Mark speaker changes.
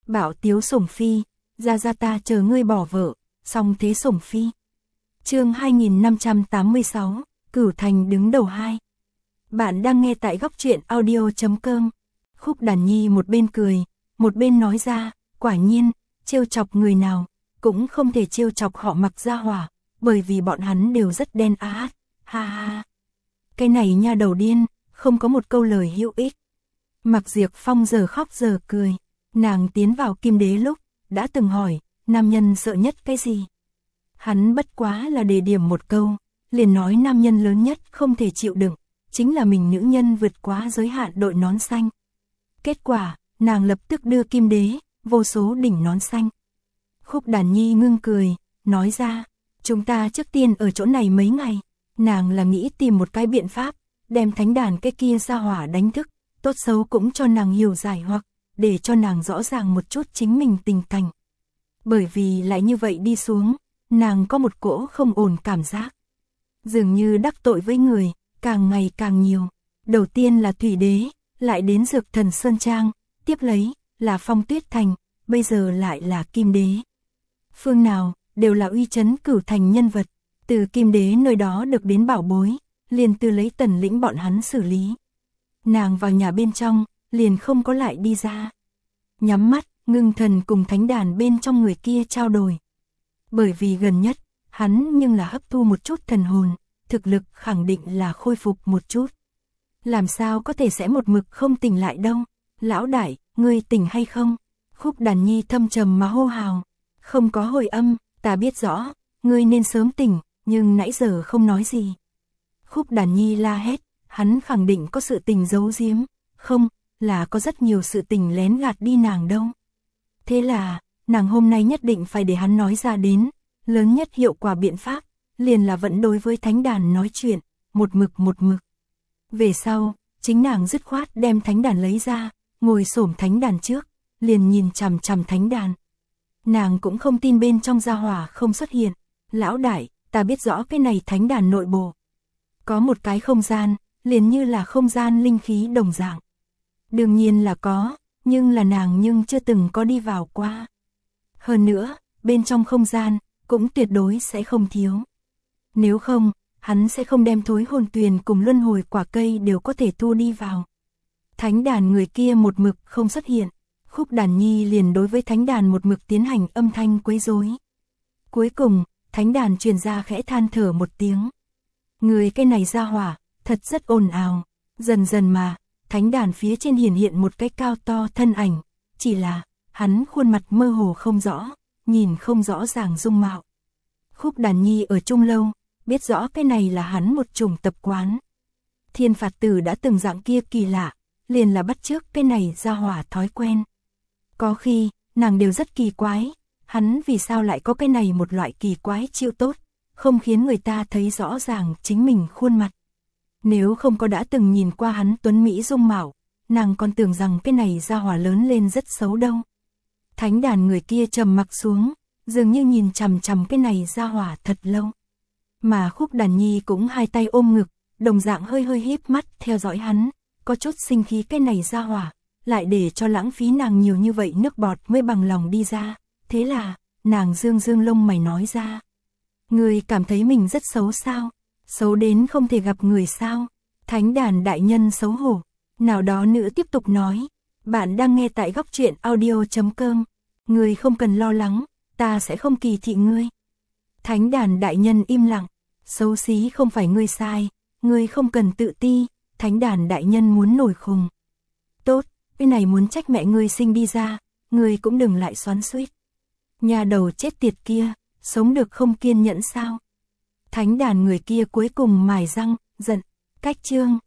Speaker 1: Bạo tiếu sủng phi, ra ta chờ ngươi bỏ vợ, song thế sủng phi. Chương 2586, Cửu Thành đứng đầu 2. Bạn đang nghe tại góc truyện audio.com. Khúc Đàn Nhi một bên cười, một bên nói ra, quả nhiên, trêu chọc người nào, cũng không thể trêu chọc họ Mặc gia hỏa, bởi vì bọn hắn đều rất đen át, ha ha. Cái này nha đầu điên, không có một câu lời hữu ích. Mặc Diệp Phong giờ khóc giờ cười, nàng tiến vào Kim Đế lúc, đã từng hỏi, nam nhân sợ nhất cái gì? Hắn bất quá là đề điểm một câu, liền nói nam nhân lớn nhất không thể chịu đựng, chính là mình nữ nhân vượt quá giới hạn đội nón xanh. Kết quả, nàng lập tức đưa Kim Đế, vô số đỉnh nón xanh. Khúc Đàn Nhi ngưng cười, nói ra, chúng ta trước tiên ở chỗ này mấy ngày, nàng là nghĩ tìm một cái biện pháp, đem thánh đàn cái kia ra hỏa đánh thức, tốt xấu cũng cho nàng hiểu giải hoặc, để cho nàng rõ ràng một chút chính mình tình cảnh. Bởi vì lại như vậy đi xuống, nàng có một cỗ không ổn cảm giác. Dường như đắc tội với người, càng ngày càng nhiều. Đầu tiên là Thủy Đế, lại đến Dược Thần Sơn Trang, tiếp lấy là Phong Tuyết Thành, bây giờ lại là Kim Đế. Phương nào, đều là uy chấn Cửu Thành nhân vật, từ Kim Đế nơi đó được đến bảo bối, liền từ lấy Tần lĩnh bọn hắn xử lý. Nàng vào nhà bên trong, liền không có lại đi ra. Nhắm mắt, ngưng thần cùng thánh đàn bên trong người kia trao đổi. Bởi vì gần nhất, hắn nhưng là hấp thu một chút thần hồn, thực lực khẳng định là khôi phục một chút. Làm sao có thể sẽ một mực không tỉnh lại đâu? Lão đại, ngươi tỉnh hay không? Khúc Đàn Nhi thâm trầm mà hô hào. Không có hồi âm, ta biết rõ, ngươi nên sớm tỉnh, nhưng nãy giờ không nói gì. Khúc Đàn Nhi la hét, hắn khẳng định có sự tình giấu giếm, không, là có rất nhiều sự tình lén gạt đi nàng đâu. Thế là, nàng hôm nay nhất định phải để hắn nói ra đến, lớn nhất hiệu quả biện pháp, liền là vẫn đối với thánh đàn nói chuyện, một mực. Về sau, chính nàng dứt khoát đem thánh đàn lấy ra, ngồi xổm thánh đàn trước, liền nhìn chằm chằm thánh đàn. Nàng cũng không tin bên trong gia hỏa không xuất hiện, lão đại, ta biết rõ cái này thánh đàn nội bộ. Có một cái không gian, liền như là không gian linh khí đồng dạng. Đương nhiên là có, nhưng là nàng chưa từng có đi vào qua. Hơn nữa, bên trong không gian, cũng tuyệt đối sẽ không thiếu. Nếu không, hắn sẽ không đem thối hồn tuyền cùng luân hồi quả cây đều có thể thu đi vào. Thánh đàn người kia một mực không xuất hiện, Khúc Đàn Nhi liền đối với thánh đàn một mực tiến hành âm thanh quấy rối. Cuối cùng, thánh đàn truyền ra khẽ than thở một tiếng. Người cái này ra hỏa, thật rất ồn ào, dần dần mà, thánh đàn phía trên hiện một cái cao to thân ảnh, chỉ là, hắn khuôn mặt mơ hồ không rõ, nhìn không rõ ràng dung mạo. Khúc Đàn Nhi ở chung lâu, biết rõ cái này là hắn một chủng tập quán. Thiên Phạt Tử đã từng dạng kia kỳ lạ, liền là bắt chước cái này ra hỏa thói quen. Có khi, nàng đều rất kỳ quái, hắn vì sao lại có cái này một loại kỳ quái chiêu tốt, không khiến người ta thấy rõ ràng chính mình khuôn mặt. Nếu không có đã từng nhìn qua hắn tuấn mỹ dung mạo, nàng còn tưởng rằng cái này ra hỏa lớn lên rất xấu đâu. Thánh đàn người kia trầm mặc xuống, dường như nhìn chằm chằm cái này ra hỏa thật lâu. Mà Khúc Đàn Nhi cũng hai tay ôm ngực, đồng dạng hơi híp mắt theo dõi hắn, có chút sinh khí cái này ra hỏa, lại để cho lãng phí nàng nhiều như vậy nước bọt mới bằng lòng đi ra. Thế là, nàng dương lông mày nói ra. Người cảm thấy mình rất xấu sao? Xấu đến không thể gặp người sao? Thánh đàn đại nhân xấu hổ. Nào đó nữ tiếp tục nói. Bạn đang nghe tại góc truyện audio.com. Người không cần lo lắng, ta sẽ không kỳ thị ngươi. Thánh đàn đại nhân im lặng. Xấu xí không phải ngươi sai, ngươi không cần tự ti. Thánh đàn đại nhân muốn nổi khùng. Tốt, cái này muốn trách mẹ ngươi sinh đi ra, ngươi cũng đừng lại xoắn xuýt. Nhà đầu chết tiệt kia, sống được không kiên nhẫn sao? Thánh đàn người kia cuối cùng mài răng, giận, cách chương.